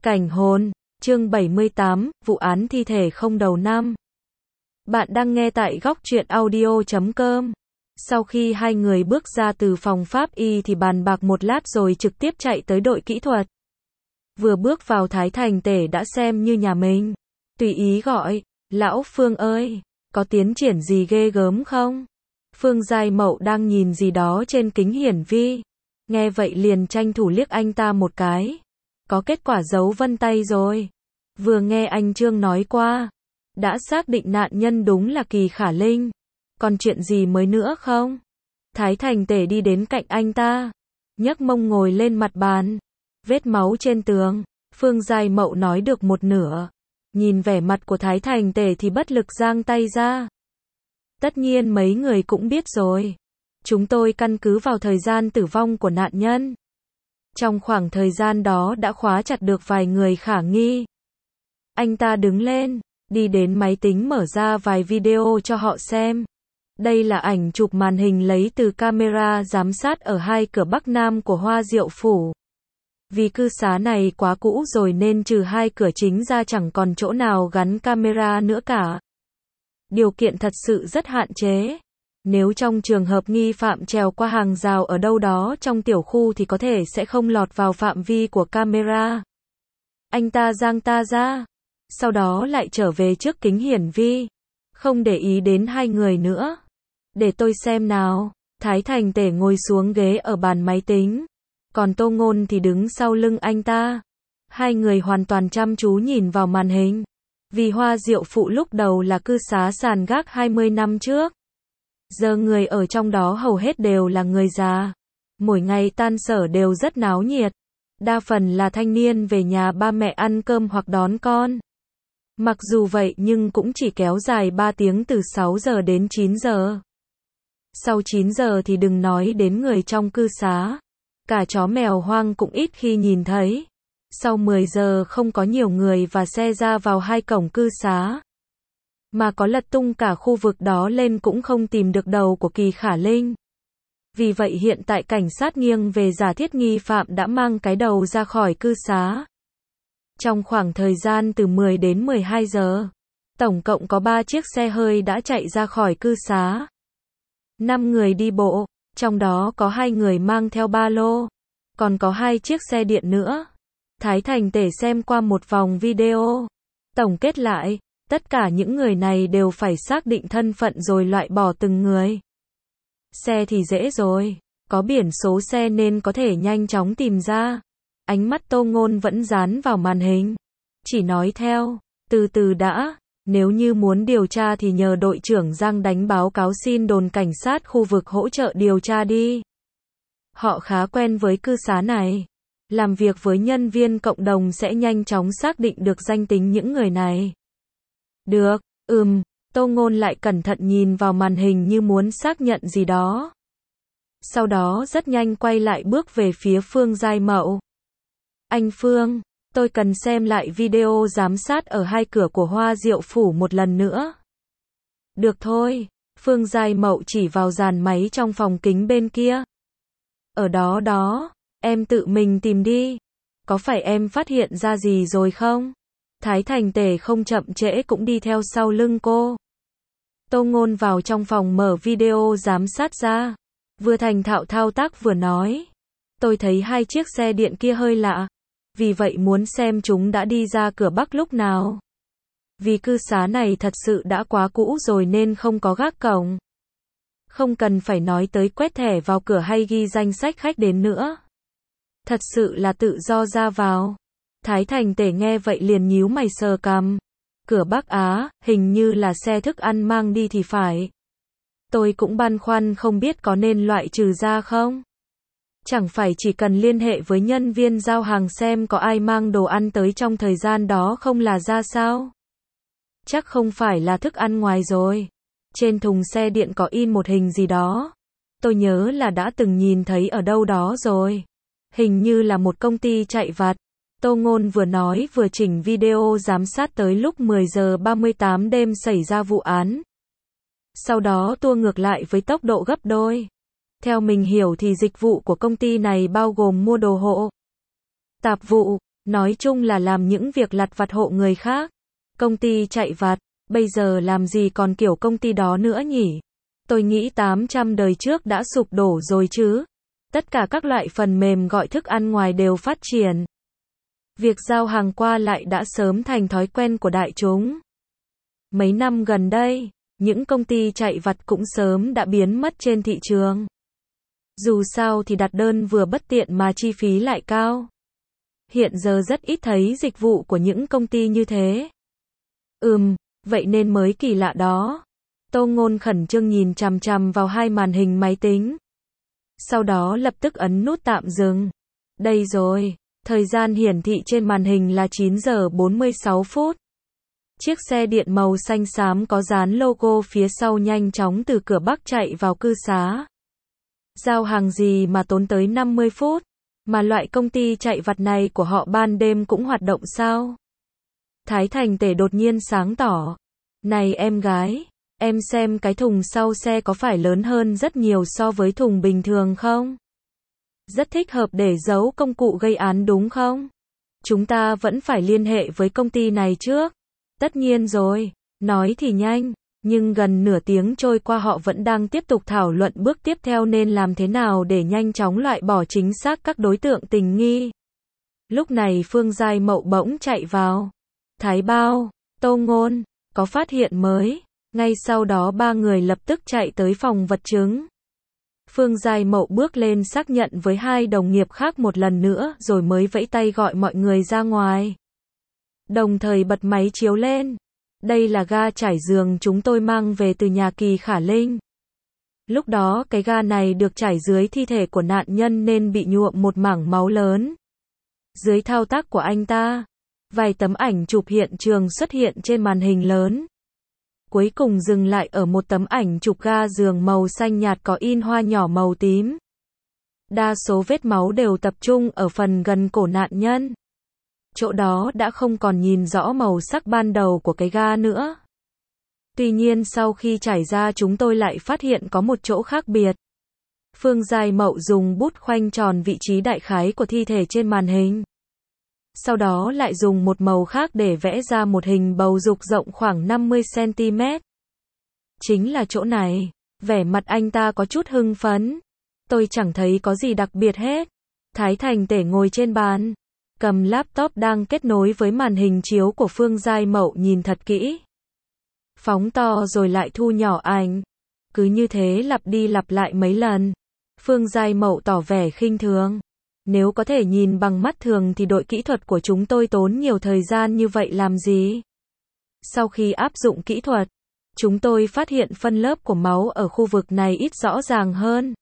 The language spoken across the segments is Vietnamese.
Cảnh hồn, chương 78, vụ án thi thể không đầu năm. Bạn đang nghe tại góc truyện audio.com. Sau khi hai người bước ra từ phòng pháp y thì bàn bạc một lát rồi trực tiếp chạy tới đội kỹ thuật. Vừa bước vào Thái Thành Tể đã xem như nhà mình. Tùy ý gọi, lão Phương ơi, có tiến triển gì ghê gớm không? Phương Giai Mậu đang nhìn gì đó trên kính hiển vi. Nghe vậy liền tranh thủ liếc anh ta một cái. Có kết quả dấu vân tay rồi. Vừa nghe anh Trương nói qua, đã xác định nạn nhân đúng là Kỳ Khả Linh. Còn chuyện gì mới nữa không? Thái Thành Tể đi đến cạnh anh ta, nhấc mông ngồi lên mặt bàn. Vết máu trên tường. Phương Giai Mậu nói được một nửa. Nhìn vẻ mặt của Thái Thành Tể thì bất lực giang tay ra. Tất nhiên mấy người cũng biết rồi. Chúng tôi căn cứ vào thời gian tử vong của nạn nhân. Trong khoảng thời gian đó đã khóa chặt được vài người khả nghi. Anh ta đứng lên, đi đến máy tính mở ra vài video cho họ xem. Đây là ảnh chụp màn hình lấy từ camera giám sát ở hai cửa Bắc Nam của Hoa Diệu Phủ. Vì cư xá này quá cũ rồi nên trừ hai cửa chính ra chẳng còn chỗ nào gắn camera nữa cả. Điều kiện thật sự rất hạn chế. Nếu trong trường hợp nghi phạm trèo qua hàng rào ở đâu đó trong tiểu khu thì có thể sẽ không lọt vào phạm vi của camera. Anh ta giang ta ra, sau đó lại trở về trước kính hiển vi, không để ý đến hai người nữa. Để tôi xem nào. Thái Thành Tể ngồi xuống ghế ở bàn máy tính, còn Tô Ngôn thì đứng sau lưng anh ta. Hai người hoàn toàn chăm chú nhìn vào màn hình. Vì Hoa Diệu Phụ lúc đầu là cư xá sàn gác 20 năm trước. Giờ người ở trong đó hầu hết đều là người già. Mỗi ngày tan sở đều rất náo nhiệt. Đa phần là thanh niên về nhà ba mẹ ăn cơm hoặc đón con. Mặc dù vậy nhưng cũng chỉ kéo dài 3 tiếng từ 6 giờ đến 9 giờ. Sau 9 giờ thì đừng nói đến người trong cư xá. Cả chó mèo hoang cũng ít khi nhìn thấy. Sau 10 giờ không có nhiều người và xe ra vào hai cổng cư xá. Mà có lật tung cả khu vực đó lên cũng không tìm được đầu của Kỳ Khả Linh. Vì vậy hiện tại cảnh sát nghiêng về giả thiết nghi phạm đã mang cái đầu ra khỏi cư xá. Trong khoảng thời gian từ 10 đến 12 giờ, tổng cộng có 3 chiếc xe hơi đã chạy ra khỏi cư xá. 5 người đi bộ, trong đó có 2 người mang theo ba lô, còn có 2 chiếc xe điện nữa. Thái Thành Tể xem qua một vòng video. Tổng kết lại, tất cả những người này đều phải xác định thân phận rồi loại bỏ từng người. Xe thì dễ rồi, có biển số xe nên có thể nhanh chóng tìm ra. Ánh mắt Tô Ngôn vẫn dán vào màn hình. Chỉ nói theo, từ từ đã, nếu như muốn điều tra thì nhờ đội trưởng Giang đánh báo cáo xin đồn cảnh sát khu vực hỗ trợ điều tra đi. Họ khá quen với cư xá này. Làm việc với nhân viên cộng đồng sẽ nhanh chóng xác định được danh tính những người này. Được, Tô Ngôn lại cẩn thận nhìn vào màn hình như muốn xác nhận gì đó. Sau đó rất nhanh quay lại bước về phía Phương Giai Mậu. Anh Phương, tôi cần xem lại video giám sát ở hai cửa của Hoa Diệu Phủ một lần nữa. Được thôi, Phương Giai Mậu chỉ vào dàn máy trong phòng kính bên kia. Ở đó, em tự mình tìm đi. Có phải em phát hiện ra gì rồi không? Thái Thành Tể không chậm trễ cũng đi theo sau lưng cô. Tô Ngôn vào trong phòng mở video giám sát ra. Vừa thành thạo thao tác vừa nói. Tôi thấy 2 chiếc xe điện kia hơi lạ. Vì vậy muốn xem chúng đã đi ra cửa Bắc lúc nào. Vì cư xá này thật sự đã quá cũ rồi nên không có gác cổng. Không cần phải nói tới quét thẻ vào cửa hay ghi danh sách khách đến nữa. Thật sự là tự do ra vào. Thái Thành Tể nghe vậy liền nhíu mày sờ cằm. Cửa Bắc Á, hình như là xe thức ăn mang đi thì phải. Tôi cũng băn khoăn không biết có nên loại trừ ra không? Chẳng phải chỉ cần liên hệ với nhân viên giao hàng xem có ai mang đồ ăn tới trong thời gian đó không là ra sao? Chắc không phải là thức ăn ngoài rồi. Trên thùng xe điện có in một hình gì đó. Tôi nhớ là đã từng nhìn thấy ở đâu đó rồi. Hình như là một công ty chạy vặt. Tô Ngôn vừa nói vừa chỉnh video giám sát tới lúc 10 giờ 38 đêm xảy ra vụ án. Sau đó tua ngược lại với tốc độ gấp đôi. Theo mình hiểu thì dịch vụ của công ty này bao gồm mua đồ hộ, tạp vụ, Nói chung là làm những việc lặt vặt hộ người khác. Công ty chạy vặt, bây giờ làm gì còn kiểu công ty đó nữa nhỉ? Tôi nghĩ 800 đời trước đã sụp đổ rồi chứ. Tất cả các loại phần mềm gọi thức ăn ngoài đều phát triển. Việc giao hàng qua lại đã sớm thành thói quen của đại chúng. Mấy năm gần đây, những công ty chạy vặt cũng sớm đã biến mất trên thị trường. Dù sao thì đặt đơn vừa bất tiện mà chi phí lại cao. Hiện giờ rất ít thấy dịch vụ của những công ty như thế. Vậy nên mới kỳ lạ đó. Tô Ngôn khẩn trương nhìn chằm chằm vào hai màn hình máy tính. Sau đó lập tức ấn nút tạm dừng. Đây rồi, thời gian hiển thị trên màn hình là 9 giờ 46 phút. Chiếc xe điện màu xanh xám có dán logo phía sau nhanh chóng từ cửa Bắc chạy vào cư xá. Giao hàng gì mà tốn tới 50 phút, mà loại công ty chạy vặt này của họ ban đêm cũng hoạt động sao? Thái Thành Tể đột nhiên sáng tỏ. Này em gái, em xem cái thùng sau xe có phải lớn hơn rất nhiều so với thùng bình thường không? Rất thích hợp để giấu công cụ gây án đúng không? Chúng ta vẫn phải liên hệ với công ty này trước. Tất nhiên rồi, nói thì nhanh, nhưng gần nửa tiếng trôi qua họ vẫn đang tiếp tục thảo luận bước tiếp theo nên làm thế nào để nhanh chóng loại bỏ chính xác các đối tượng tình nghi. Lúc này Phương Giai Mậu bỗng chạy vào. Thái Bao, Tô Ngôn, có phát hiện mới. Ngay sau đó ba người lập tức chạy tới phòng vật chứng. Phương Giai Mậu bước lên xác nhận với hai đồng nghiệp khác một lần nữa rồi mới vẫy tay gọi mọi người ra ngoài. Đồng thời bật máy chiếu lên. Đây là ga trải giường chúng tôi mang về từ nhà Kỳ Khả Linh. Lúc đó cái ga này được trải dưới thi thể của nạn nhân nên bị nhuộm một mảng máu lớn. Dưới thao tác của anh ta, vài tấm ảnh chụp hiện trường xuất hiện trên màn hình lớn. Cuối cùng dừng lại ở một tấm ảnh chụp ga giường màu xanh nhạt có in hoa nhỏ màu tím. Đa số vết máu đều tập trung ở phần gần cổ nạn nhân. Chỗ đó đã không còn nhìn rõ màu sắc ban đầu của cái ga nữa. Tuy nhiên sau khi trải ra chúng tôi lại phát hiện có một chỗ khác biệt. Phương Giai Mậu dùng bút khoanh tròn vị trí đại khái của thi thể trên màn hình. Sau đó lại dùng một màu khác để vẽ ra một hình bầu dục rộng khoảng 50 cm. Chính là chỗ này. Vẻ mặt anh ta có chút hưng phấn. Tôi chẳng thấy có gì đặc biệt hết. Thái Thành Tể ngồi trên bàn, cầm laptop đang kết nối với màn hình chiếu của Phương Giai Mậu nhìn thật kỹ. Phóng to rồi lại thu nhỏ ảnh. Cứ như thế lặp đi lặp lại mấy lần. Phương Giai Mậu tỏ vẻ khinh thường. Nếu có thể nhìn bằng mắt thường thì đội kỹ thuật của chúng tôi tốn nhiều thời gian như vậy làm gì? Sau khi áp dụng kỹ thuật, chúng tôi phát hiện phân lớp của máu ở khu vực này ít rõ ràng hơn.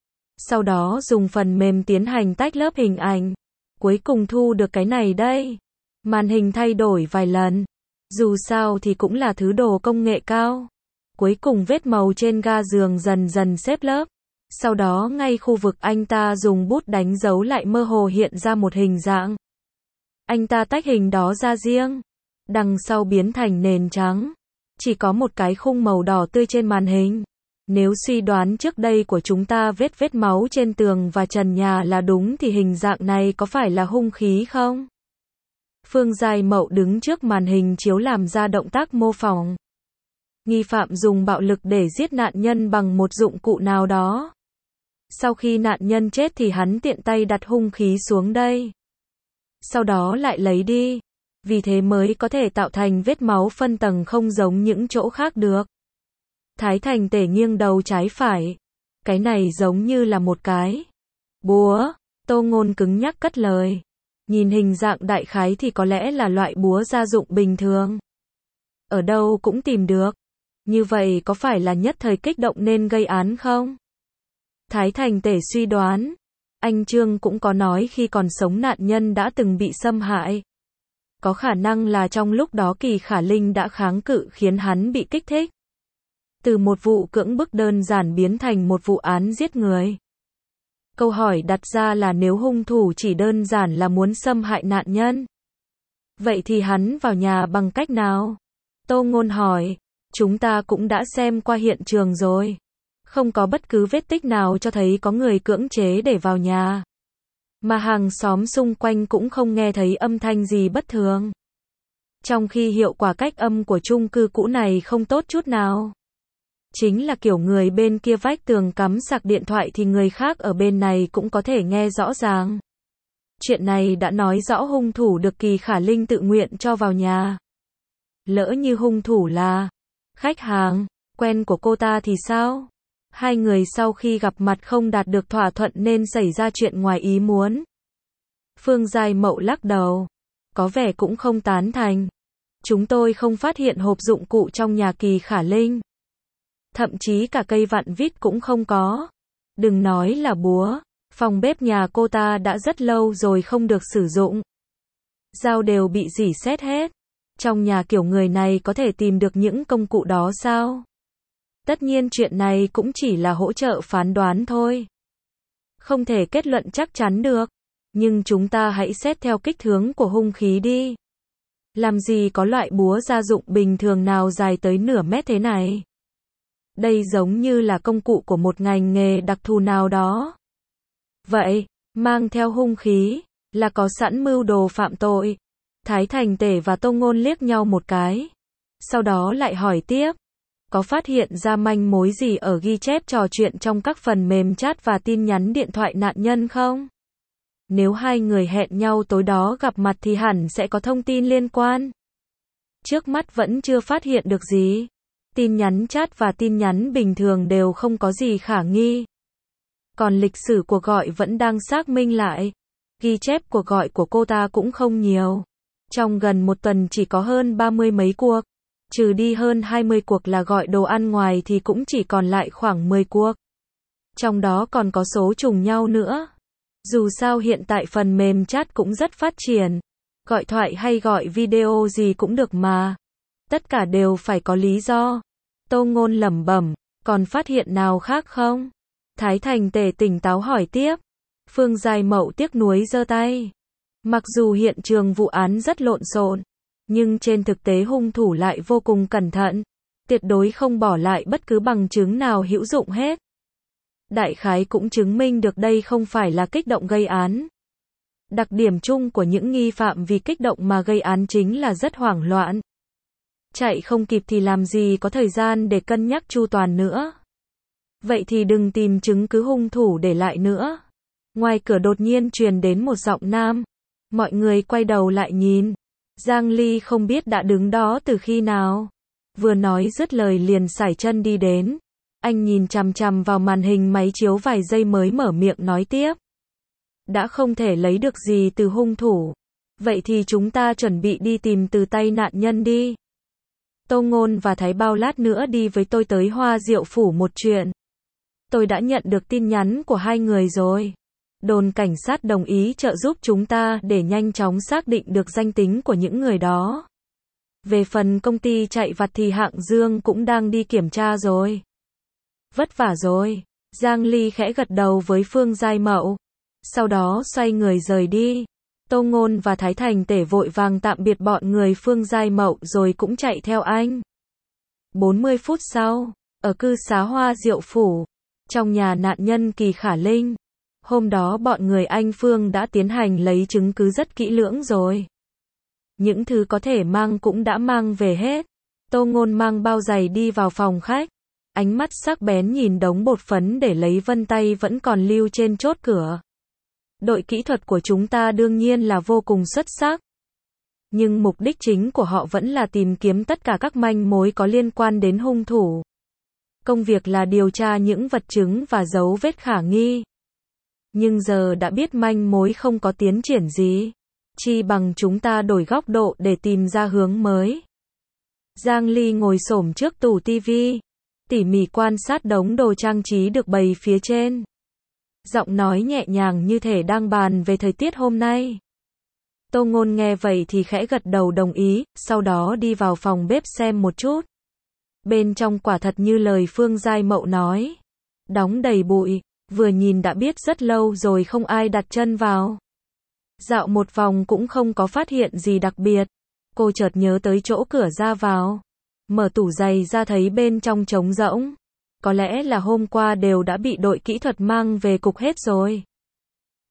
Sau đó dùng phần mềm tiến hành tách lớp hình ảnh. Cuối cùng thu được cái này đây. Màn hình thay đổi vài lần. Dù sao thì cũng là thứ đồ công nghệ cao. Cuối cùng vết màu trên ga giường dần dần xếp lớp. Sau đó ngay khu vực anh ta dùng bút đánh dấu lại mơ hồ hiện ra một hình dạng. Anh ta tách hình đó ra riêng. Đằng sau biến thành nền trắng. Chỉ có một cái khung màu đỏ tươi trên màn hình. Nếu suy đoán trước đây của chúng ta vết máu trên tường và trần nhà là đúng thì hình dạng này có phải là hung khí không? Phương Giai Mậu đứng trước màn hình chiếu làm ra động tác mô phỏng. Nghi phạm dùng bạo lực để giết nạn nhân bằng một dụng cụ nào đó. Sau khi nạn nhân chết thì hắn tiện tay đặt hung khí xuống đây. Sau đó lại lấy đi. Vì thế mới có thể tạo thành vết máu phân tầng không giống những chỗ khác được. Thái Thành Tể nghiêng đầu trái phải. Cái này giống như là một cái búa. Tô Ngôn cứng nhắc cất lời. Nhìn hình dạng đại khái thì có lẽ là loại búa gia dụng bình thường. Ở đâu cũng tìm được. Như vậy có phải là nhất thời kích động nên gây án không? Thái Thành Tể suy đoán. Anh Trương cũng có nói khi còn sống nạn nhân đã từng bị xâm hại. Có khả năng là trong lúc đó Kỳ Khả Linh đã kháng cự khiến hắn bị kích thích. Từ một vụ cưỡng bức đơn giản biến thành một vụ án giết người. Câu hỏi đặt ra là nếu hung thủ chỉ đơn giản là muốn xâm hại nạn nhân. Vậy thì hắn vào nhà bằng cách nào? Tô Ngôn hỏi. Chúng ta cũng đã xem qua hiện trường rồi. Không có bất cứ vết tích nào cho thấy có người cưỡng chế để vào nhà. Mà hàng xóm xung quanh cũng không nghe thấy âm thanh gì bất thường. Trong khi hiệu quả cách âm của chung cư cũ này không tốt chút nào. Chính là kiểu người bên kia vách tường cắm sạc điện thoại thì người khác ở bên này cũng có thể nghe rõ ràng. Chuyện này đã nói rõ hung thủ được Kỳ Khả Linh tự nguyện cho vào nhà. Lỡ như hung thủ là khách hàng quen của cô ta thì sao? Hai người sau khi gặp mặt không đạt được thỏa thuận nên xảy ra chuyện ngoài ý muốn. Phương Giai Mậu lắc đầu. Có vẻ cũng không tán thành. Chúng tôi không phát hiện hộp dụng cụ trong nhà Kỳ Khả Linh. Thậm chí cả cây vặn vít cũng không có. Đừng nói là búa. Phòng bếp nhà cô ta đã rất lâu rồi không được sử dụng. Dao đều bị rỉ sét hết. Trong nhà kiểu người này có thể tìm được những công cụ đó sao? Tất nhiên chuyện này cũng chỉ là hỗ trợ phán đoán thôi. Không thể kết luận chắc chắn được. Nhưng chúng ta hãy xét theo kích thước của hung khí đi. Làm gì có loại búa gia dụng bình thường nào dài tới nửa mét thế này? Đây giống như là công cụ của một ngành nghề đặc thù nào đó. Vậy, mang theo hung khí, là có sẵn mưu đồ phạm tội. Thái Thành Tể và Tô Ngôn liếc nhau một cái. Sau đó lại hỏi tiếp. Có phát hiện ra manh mối gì ở ghi chép trò chuyện trong các phần mềm chat và tin nhắn điện thoại nạn nhân không? Nếu hai người hẹn nhau tối đó gặp mặt thì hẳn sẽ có thông tin liên quan. Trước mắt vẫn chưa phát hiện được gì. Tin nhắn chat và tin nhắn bình thường đều không có gì khả nghi. Còn lịch sử cuộc gọi vẫn đang xác minh lại. Ghi chép cuộc gọi của cô ta cũng không nhiều. Trong gần một tuần chỉ có hơn 30 mấy cuộc. Trừ đi hơn 20 cuộc là gọi đồ ăn ngoài thì cũng chỉ còn lại khoảng 10 cuộc. Trong đó còn có số trùng nhau nữa. Dù sao hiện tại phần mềm chat cũng rất phát triển. Gọi thoại hay gọi video gì cũng được mà. Tất cả đều phải có lý do. Tô Ngôn lẩm bẩm, còn phát hiện nào khác không? Thái Thành Tể tỉnh táo hỏi tiếp. Phương Giai Mậu tiếc nuối giơ tay. Mặc dù hiện trường vụ án rất lộn xộn, nhưng trên thực tế hung thủ lại vô cùng cẩn thận, tuyệt đối không bỏ lại bất cứ bằng chứng nào hữu dụng hết. Đại khái cũng chứng minh được đây không phải là kích động gây án. Đặc điểm chung của những nghi phạm vì kích động mà gây án chính là rất hoảng loạn. Chạy không kịp thì làm gì có thời gian để cân nhắc chu toàn nữa. Vậy thì đừng tìm chứng cứ hung thủ để lại nữa. Ngoài cửa đột nhiên truyền đến một giọng nam. Mọi người quay đầu lại nhìn. Giang Ly không biết đã đứng đó từ khi nào. Vừa nói dứt lời liền sải chân đi đến. Anh nhìn chằm chằm vào màn hình máy chiếu vài giây mới mở miệng nói tiếp. Đã không thể lấy được gì từ hung thủ. Vậy thì chúng ta chuẩn bị đi tìm từ tay nạn nhân đi. Tô Ngôn và Thái Bao lát nữa đi với tôi tới Hoa Diệu Phủ một chuyện. Tôi đã nhận được tin nhắn của hai người rồi. Đồn cảnh sát đồng ý trợ giúp chúng ta để nhanh chóng xác định được danh tính của những người đó. Về phần công ty chạy vặt thì Hạng Dương cũng đang đi kiểm tra rồi. Vất vả rồi. Giang Ly khẽ gật đầu với Phương Giai Mậu. Sau đó xoay người rời đi. Tô Ngôn và Thái Thành Tể vội vàng tạm biệt bọn người Phương Giai Mậu rồi cũng chạy theo anh. 40 phút sau, ở cư xá Hoa Diệu Phủ, trong nhà nạn nhân Kỳ Khả Linh. Hôm đó bọn người anh Phương đã tiến hành lấy chứng cứ rất kỹ lưỡng rồi. Những thứ có thể mang cũng đã mang về hết. Tô Ngôn mang bao giày đi vào phòng khách. Ánh mắt sắc bén nhìn đống bột phấn để lấy vân tay vẫn còn lưu trên chốt cửa. Đội kỹ thuật của chúng ta đương nhiên là vô cùng xuất sắc. Nhưng mục đích chính của họ vẫn là tìm kiếm tất cả các manh mối có liên quan đến hung thủ. Công việc là điều tra những vật chứng và dấu vết khả nghi. Nhưng giờ đã biết manh mối không có tiến triển gì. Chi bằng chúng ta đổi góc độ để tìm ra hướng mới. Giang Ly ngồi xổm trước tủ tivi, tỉ mỉ quan sát đống đồ trang trí được bày phía trên. Giọng nói nhẹ nhàng như thể đang bàn về thời tiết hôm nay. Tô Ngôn nghe vậy thì khẽ gật đầu đồng ý, sau đó đi vào phòng bếp xem một chút. Bên trong quả thật như lời Phương Giai Mậu nói. Đóng đầy bụi, vừa nhìn đã biết rất lâu rồi không ai đặt chân vào. Dạo một vòng cũng không có phát hiện gì đặc biệt. Cô chợt nhớ tới chỗ cửa ra vào. Mở tủ giày ra thấy bên trong trống rỗng. Có lẽ là hôm qua đều đã bị đội kỹ thuật mang về cục hết rồi.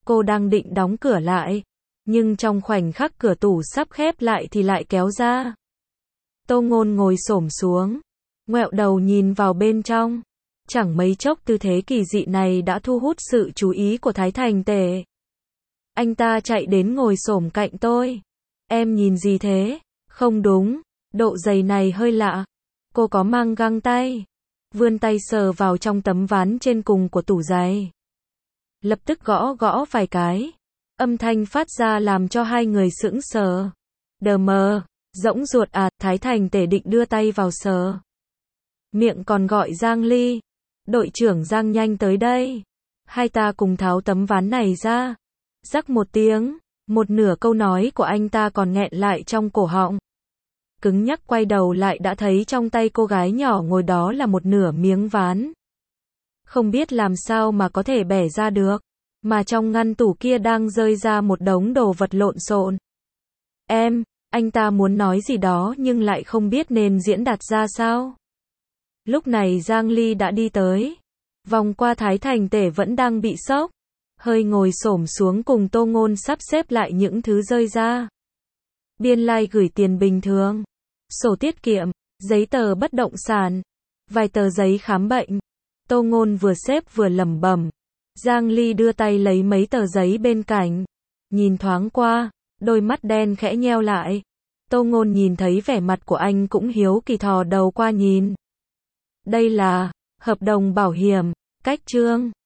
Cô đang định đóng cửa lại, nhưng trong khoảnh khắc cửa tủ sắp khép lại thì lại kéo ra. Tô Ngôn ngồi xổm xuống, ngoẹo đầu nhìn vào bên trong. Chẳng mấy chốc tư thế kỳ dị này đã thu hút sự chú ý của Thái Thành Tể. Anh ta chạy đến ngồi xổm cạnh tôi. Em nhìn gì thế? Không đúng, độ dày này hơi lạ. Cô có mang găng tay. Vươn tay sờ vào trong tấm ván trên cùng của tủ giày. Lập tức gõ gõ vài cái. Âm thanh phát ra làm cho hai người sững sờ. Đờ mờ, rỗng ruột à, Thái Thành Tể định đưa tay vào sờ. Miệng còn gọi Giang Ly. Đội trưởng Giang nhanh tới đây. Hai ta cùng tháo tấm ván này ra. Rắc một tiếng, một nửa câu nói của anh ta còn nghẹn lại trong cổ họng. Cứng nhắc quay đầu lại đã thấy trong tay cô gái nhỏ ngồi đó là một nửa miếng ván. Không biết làm sao mà có thể bẻ ra được. Mà trong ngăn tủ kia đang rơi ra một đống đồ vật lộn xộn. Anh ta muốn nói gì đó nhưng lại không biết nên diễn đạt ra sao. Lúc này Giang Ly đã đi tới. Vòng qua Thái Thành Tể vẫn đang bị sốc. Hơi ngồi xổm xuống cùng Tô Ngôn sắp xếp lại những thứ rơi ra. Biên lai gửi tiền bình thường. Sổ tiết kiệm, giấy tờ bất động sản, vài tờ giấy khám bệnh. Tô Ngôn vừa xếp vừa lẩm bẩm. Giang Ly đưa tay lấy mấy tờ giấy bên cạnh. Nhìn thoáng qua, đôi mắt đen khẽ nheo lại. Tô Ngôn nhìn thấy vẻ mặt của anh cũng hiếu kỳ thò đầu qua nhìn. Đây là hợp đồng bảo hiểm, cách chương.